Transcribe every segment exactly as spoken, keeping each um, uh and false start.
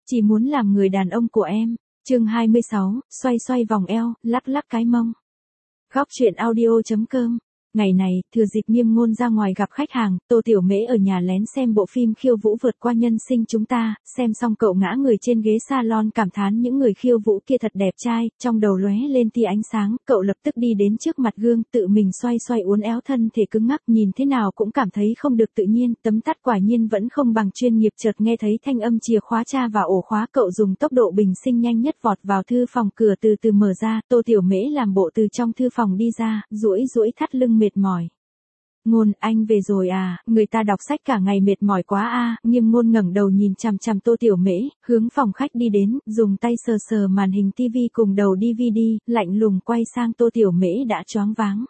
chỉ muốn làm người đàn ông của em. Chương hai mươi sáu, xoay xoay vòng eo, lắc lắc cái mông. Góc truyện audio chấm com. Ngày này, thừa dịp Nghiêm Ngôn ra ngoài gặp khách hàng, Tô Tiểu Mễ ở nhà lén xem bộ phim Khiêu Vũ vượt qua nhân sinh chúng ta, xem xong cậu ngã người trên ghế salon cảm thán những người khiêu vũ kia thật đẹp trai, trong đầu lóe lên tia ánh sáng, cậu lập tức đi đến trước mặt gương, tự mình xoay xoay uốn éo thân thể cứng ngắc, nhìn thế nào cũng cảm thấy không được tự nhiên, tấm tắt quả nhiên vẫn không bằng chuyên nghiệp. Chợt nghe thấy thanh âm chìa khóa tra vào ổ khóa, cậu dùng tốc độ bình sinh nhanh nhất vọt vào thư phòng, cửa từ từ mở ra, Tô Tiểu Mễ làm bộ từ trong thư phòng đi ra, duỗi duỗi thắt lưng mệt mỏi. Ngôn, anh về rồi à, người ta đọc sách cả ngày mệt mỏi quá a. À. Nghiêm Ngôn ngẩng đầu nhìn chằm chằm Tô Tiểu Mễ, hướng phòng khách đi đến, dùng tay sờ sờ màn hình tivi cùng đầu đê vê đê, lạnh lùng quay sang Tô Tiểu Mễ đã choáng váng.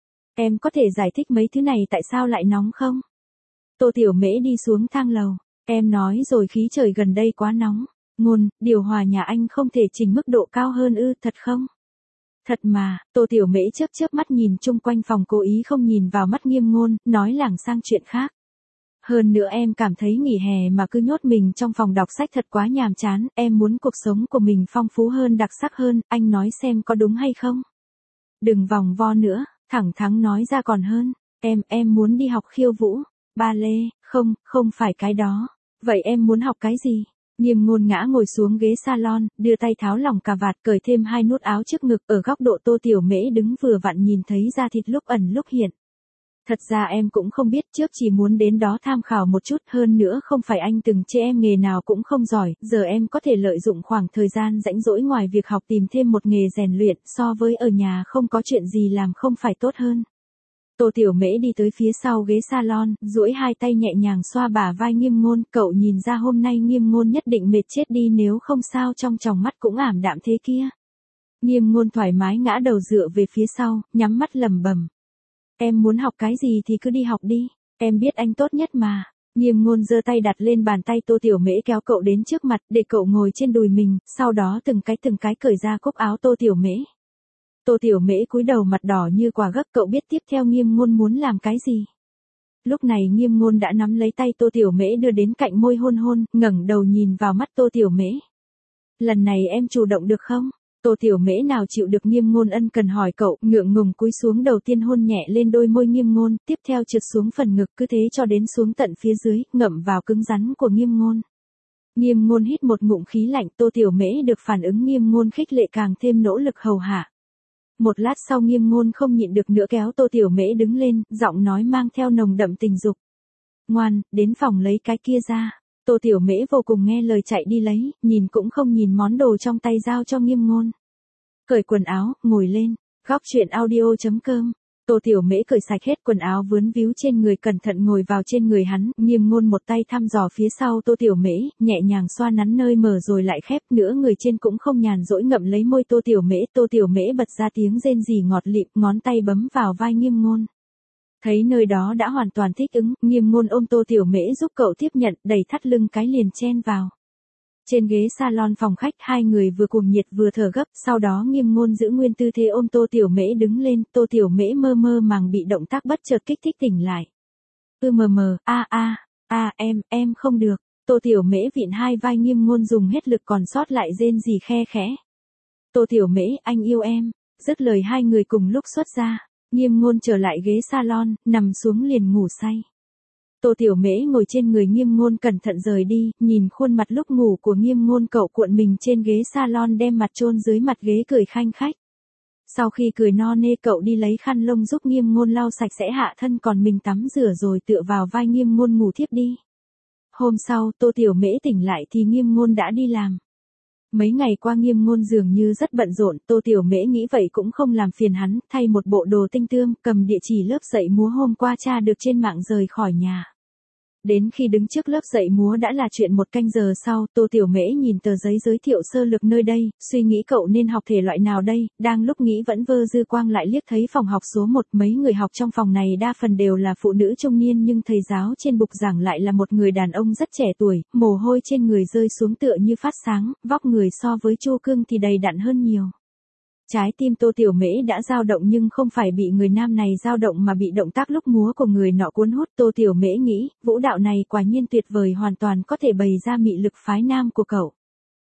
Em có thể giải thích mấy thứ này tại sao lại nóng không? Tô Tiểu Mễ đi xuống thang lầu, em nói rồi khí trời gần đây quá nóng. Ngôn, điều hòa nhà anh không thể chỉnh mức độ cao hơn ư, thật không? Thật mà, Tô Tiểu Mễ chớp chớp mắt nhìn chung quanh phòng, cố ý không nhìn vào mắt Nghiêm Ngôn, nói lảng sang chuyện khác. Hơn nữa em cảm thấy nghỉ hè mà cứ nhốt mình trong phòng đọc sách thật quá nhàm chán, em muốn cuộc sống của mình phong phú hơn, đặc sắc hơn, anh nói xem có đúng hay không? Đừng vòng vo nữa, thẳng thắn nói ra còn hơn, em, em muốn đi học khiêu vũ, ba lê, không, không phải cái đó, vậy em muốn học cái gì? Nghiêm Ngôn ngã ngồi xuống ghế salon, đưa tay tháo lỏng cà vạt, cởi thêm hai nút áo trước ngực, ở góc độ Tô Tiểu Mễ đứng vừa vặn nhìn thấy da thịt lúc ẩn lúc hiện. Thật ra em cũng không biết, trước chỉ muốn đến đó tham khảo một chút, hơn nữa không phải anh từng chê em nghề nào cũng không giỏi, giờ em có thể lợi dụng khoảng thời gian rãnh rỗi ngoài việc học tìm thêm một nghề rèn luyện, so với ở nhà không có chuyện gì làm không phải tốt hơn. Tô Tiểu Mễ đi tới phía sau ghế salon, duỗi hai tay nhẹ nhàng xoa bả vai Nghiêm Ngôn, cậu nhìn ra hôm nay Nghiêm Ngôn nhất định mệt chết đi, nếu không sao trong tròng mắt cũng ảm đạm thế kia. Nghiêm Ngôn thoải mái ngã đầu dựa về phía sau, nhắm mắt lẩm bẩm. Em muốn học cái gì thì cứ đi học đi, em biết anh tốt nhất mà. Nghiêm Ngôn giơ tay đặt lên bàn tay Tô Tiểu Mễ, kéo cậu đến trước mặt, để cậu ngồi trên đùi mình, sau đó từng cái từng cái cởi ra cúc áo Tô Tiểu Mễ. Tô Tiểu Mễ cúi đầu mặt đỏ như quả gấc, cậu biết tiếp theo Nghiêm Ngôn muốn làm cái gì. Lúc này Nghiêm Ngôn đã nắm lấy tay Tô Tiểu Mễ đưa đến cạnh môi hôn hôn, ngẩng đầu nhìn vào mắt Tô Tiểu Mễ. Lần này em chủ động được không? Tô Tiểu Mễ nào chịu được Nghiêm Ngôn ân cần hỏi cậu, ngượng ngùng cúi xuống, đầu tiên hôn nhẹ lên đôi môi Nghiêm Ngôn, tiếp theo trượt xuống phần ngực, cứ thế cho đến xuống tận phía dưới, ngậm vào cứng rắn của Nghiêm Ngôn. Nghiêm Ngôn hít một ngụm khí lạnh, Tô Tiểu Mễ được phản ứng Nghiêm Ngôn khích lệ càng thêm nỗ lực hầu hạ. Một lát sau Nghiêm Ngôn không nhịn được nữa kéo Tô Tiểu Mễ đứng lên, giọng nói mang theo nồng đậm tình dục. Ngoan, đến phòng lấy cái kia ra. Tô Tiểu Mễ vô cùng nghe lời chạy đi lấy, nhìn cũng không nhìn món đồ trong tay giao cho Nghiêm Ngôn. Cởi quần áo, ngồi lên. Góc truyện audio chấm com. Tô Tiểu Mễ cởi sạch hết quần áo vướng víu trên người, cẩn thận ngồi vào trên người hắn, Nghiêm Ngôn một tay thăm dò phía sau Tô Tiểu Mễ, nhẹ nhàng xoa nắn nơi mở rồi lại khép, nữa người trên cũng không nhàn rỗi ngậm lấy môi Tô Tiểu Mễ. Tô Tiểu Mễ bật ra tiếng rên rỉ ngọt lịm, ngón tay bấm vào vai Nghiêm Ngôn. Thấy nơi đó đã hoàn toàn thích ứng, Nghiêm Ngôn ôm Tô Tiểu Mễ giúp cậu tiếp nhận, đẩy thắt lưng cái liền chen vào. Trên ghế salon phòng khách, hai người vừa cuồng nhiệt vừa thở gấp, sau đó Nghiêm Ngôn giữ nguyên tư thế ôm Tô Tiểu Mễ đứng lên, Tô Tiểu Mễ mơ mơ màng bị động tác bất chợt kích thích tỉnh lại. Ư mờ mờ, a a, a em, em không được. Tô Tiểu Mễ vịn hai vai Nghiêm Ngôn dùng hết lực còn sót lại rên rỉ khe khẽ. Tô Tiểu Mễ, anh yêu em. Dứt lời hai người cùng lúc xuất ra. Nghiêm Ngôn trở lại ghế salon, nằm xuống liền ngủ say. Tô Tiểu Mễ ngồi trên người Nghiêm Ngôn cẩn thận rời đi, nhìn khuôn mặt lúc ngủ của Nghiêm Ngôn, cậu cuộn mình trên ghế salon đem mặt chôn dưới mặt ghế cười khanh khách. Sau khi cười no nê, cậu đi lấy khăn lông giúp Nghiêm Ngôn lau sạch sẽ hạ thân, còn mình tắm rửa rồi tựa vào vai Nghiêm Ngôn ngủ thiếp đi. Hôm sau, Tô Tiểu Mễ tỉnh lại thì Nghiêm Ngôn đã đi làm. Mấy ngày qua Nghiêm Ngôn dường như rất bận rộn, Tô Tiểu Mễ nghĩ vậy cũng không làm phiền hắn, thay một bộ đồ tinh tươm, cầm địa chỉ lớp dạy múa hôm qua tra được trên mạng rời khỏi nhà. Đến khi đứng trước lớp dạy múa đã là chuyện một canh giờ sau, Tô Tiểu Mễ nhìn tờ giấy giới thiệu sơ lược nơi đây, suy nghĩ cậu nên học thể loại nào đây, đang lúc nghĩ vẫn vơ dư quang lại liếc thấy phòng học số một, mấy người học trong phòng này đa phần đều là phụ nữ trung niên, nhưng thầy giáo trên bục giảng lại là một người đàn ông rất trẻ tuổi, mồ hôi trên người rơi xuống tựa như phát sáng, vóc người so với Chu Cương thì đầy đặn hơn nhiều. Trái tim Tô Tiểu Mễ đã dao động, nhưng không phải bị người nam này dao động mà bị động tác lúc múa của người nọ cuốn hút. Tô Tiểu Mễ nghĩ, vũ đạo này quả nhiên tuyệt vời, hoàn toàn có thể bày ra mị lực phái nam của cậu.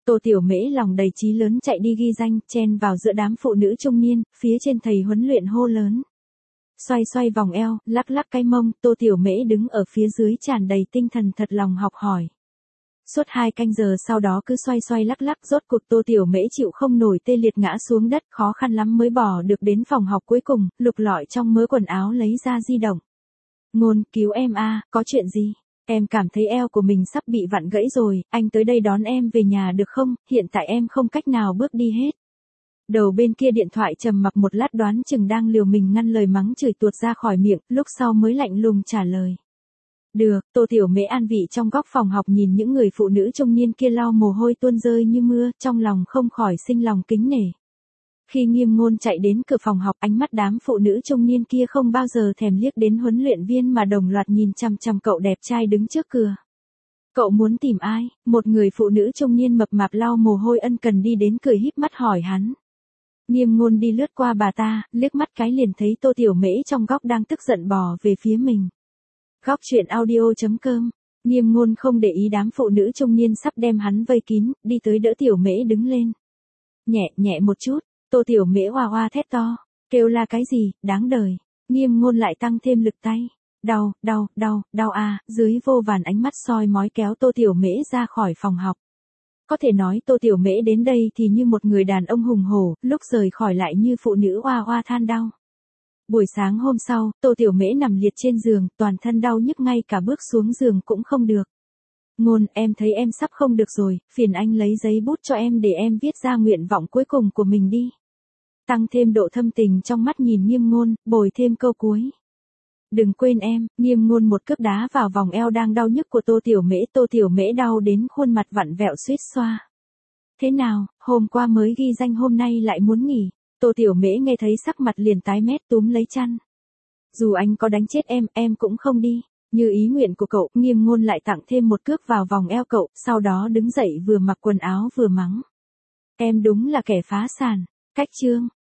Tô Tiểu Mễ lòng đầy chí lớn chạy đi ghi danh, chen vào giữa đám phụ nữ trung niên, phía trên thầy huấn luyện hô lớn. Xoay xoay vòng eo, lắc lắc cái mông, Tô Tiểu Mễ đứng ở phía dưới tràn đầy tinh thần thật lòng học hỏi. Suốt hai canh giờ sau đó cứ xoay xoay lắc lắc, rốt cuộc Tô Tiểu Mễ chịu không nổi tê liệt ngã xuống đất, khó khăn lắm mới bỏ được đến phòng học cuối cùng, lục lọi trong mớ quần áo lấy ra di động. Ngôn, cứu em a, có chuyện gì? Em cảm thấy eo của mình sắp bị vặn gãy rồi, anh tới đây đón em về nhà được không, hiện tại em không cách nào bước đi hết. Đầu bên kia điện thoại trầm mặc một lát đoán chừng đang liều mình ngăn lời mắng chửi tuột ra khỏi miệng, lúc sau mới lạnh lùng trả lời. Được, Tô Tiểu Mễ an vị trong góc phòng học nhìn những người phụ nữ trung niên kia lau mồ hôi tuôn rơi như mưa, trong lòng không khỏi sinh lòng kính nể. Khi Nghiêm Ngôn chạy đến cửa phòng học, ánh mắt đám phụ nữ trung niên kia không bao giờ thèm liếc đến huấn luyện viên mà đồng loạt nhìn chằm chằm cậu đẹp trai đứng trước cửa. Cậu muốn tìm ai? Một người phụ nữ trung niên mập mạp lau mồ hôi ân cần đi đến cười híp mắt hỏi hắn. Nghiêm Ngôn đi lướt qua bà ta, liếc mắt cái liền thấy Tô Tiểu Mễ trong góc đang tức giận bò về phía mình. Góc truyện audio chấm com. Nghiêm Ngôn không để ý đám phụ nữ trung niên sắp đem hắn vây kín, đi tới đỡ Tiểu Mễ đứng lên. Nhẹ, nhẹ một chút, Tô Tiểu Mễ hoa hoa thét to, kêu là cái gì, đáng đời. Nghiêm Ngôn lại tăng thêm lực tay. Đau, đau, đau, đau à, dưới vô vàn ánh mắt soi mói kéo Tô Tiểu Mễ ra khỏi phòng học. Có thể nói Tô Tiểu Mễ đến đây thì như một người đàn ông hùng hổ, lúc rời khỏi lại như phụ nữ oa oa than đau. Buổi sáng hôm sau, Tô Tiểu Mễ nằm liệt trên giường, toàn thân đau nhức ngay cả bước xuống giường cũng không được. Ngôn, em thấy em sắp không được rồi, phiền anh lấy giấy bút cho em để em viết ra nguyện vọng cuối cùng của mình đi. Tăng thêm độ thâm tình trong mắt nhìn Nghiêm Ngôn, bồi thêm câu cuối. Đừng quên em, Nghiêm Ngôn một cước đá vào vòng eo đang đau nhức của Tô Tiểu Mễ, Tô Tiểu Mễ đau đến khuôn mặt vặn vẹo suýt xoa. Thế nào, hôm qua mới ghi danh hôm nay lại muốn nghỉ, Tô Tiểu Mễ nghe thấy sắc mặt liền tái mét túm lấy chăn. Dù anh có đánh chết em, em cũng không đi, như ý nguyện của cậu, Nghiêm Ngôn lại tặng thêm một cước vào vòng eo cậu, sau đó đứng dậy vừa mặc quần áo vừa mắng. Em đúng là kẻ phá sản, cách chương.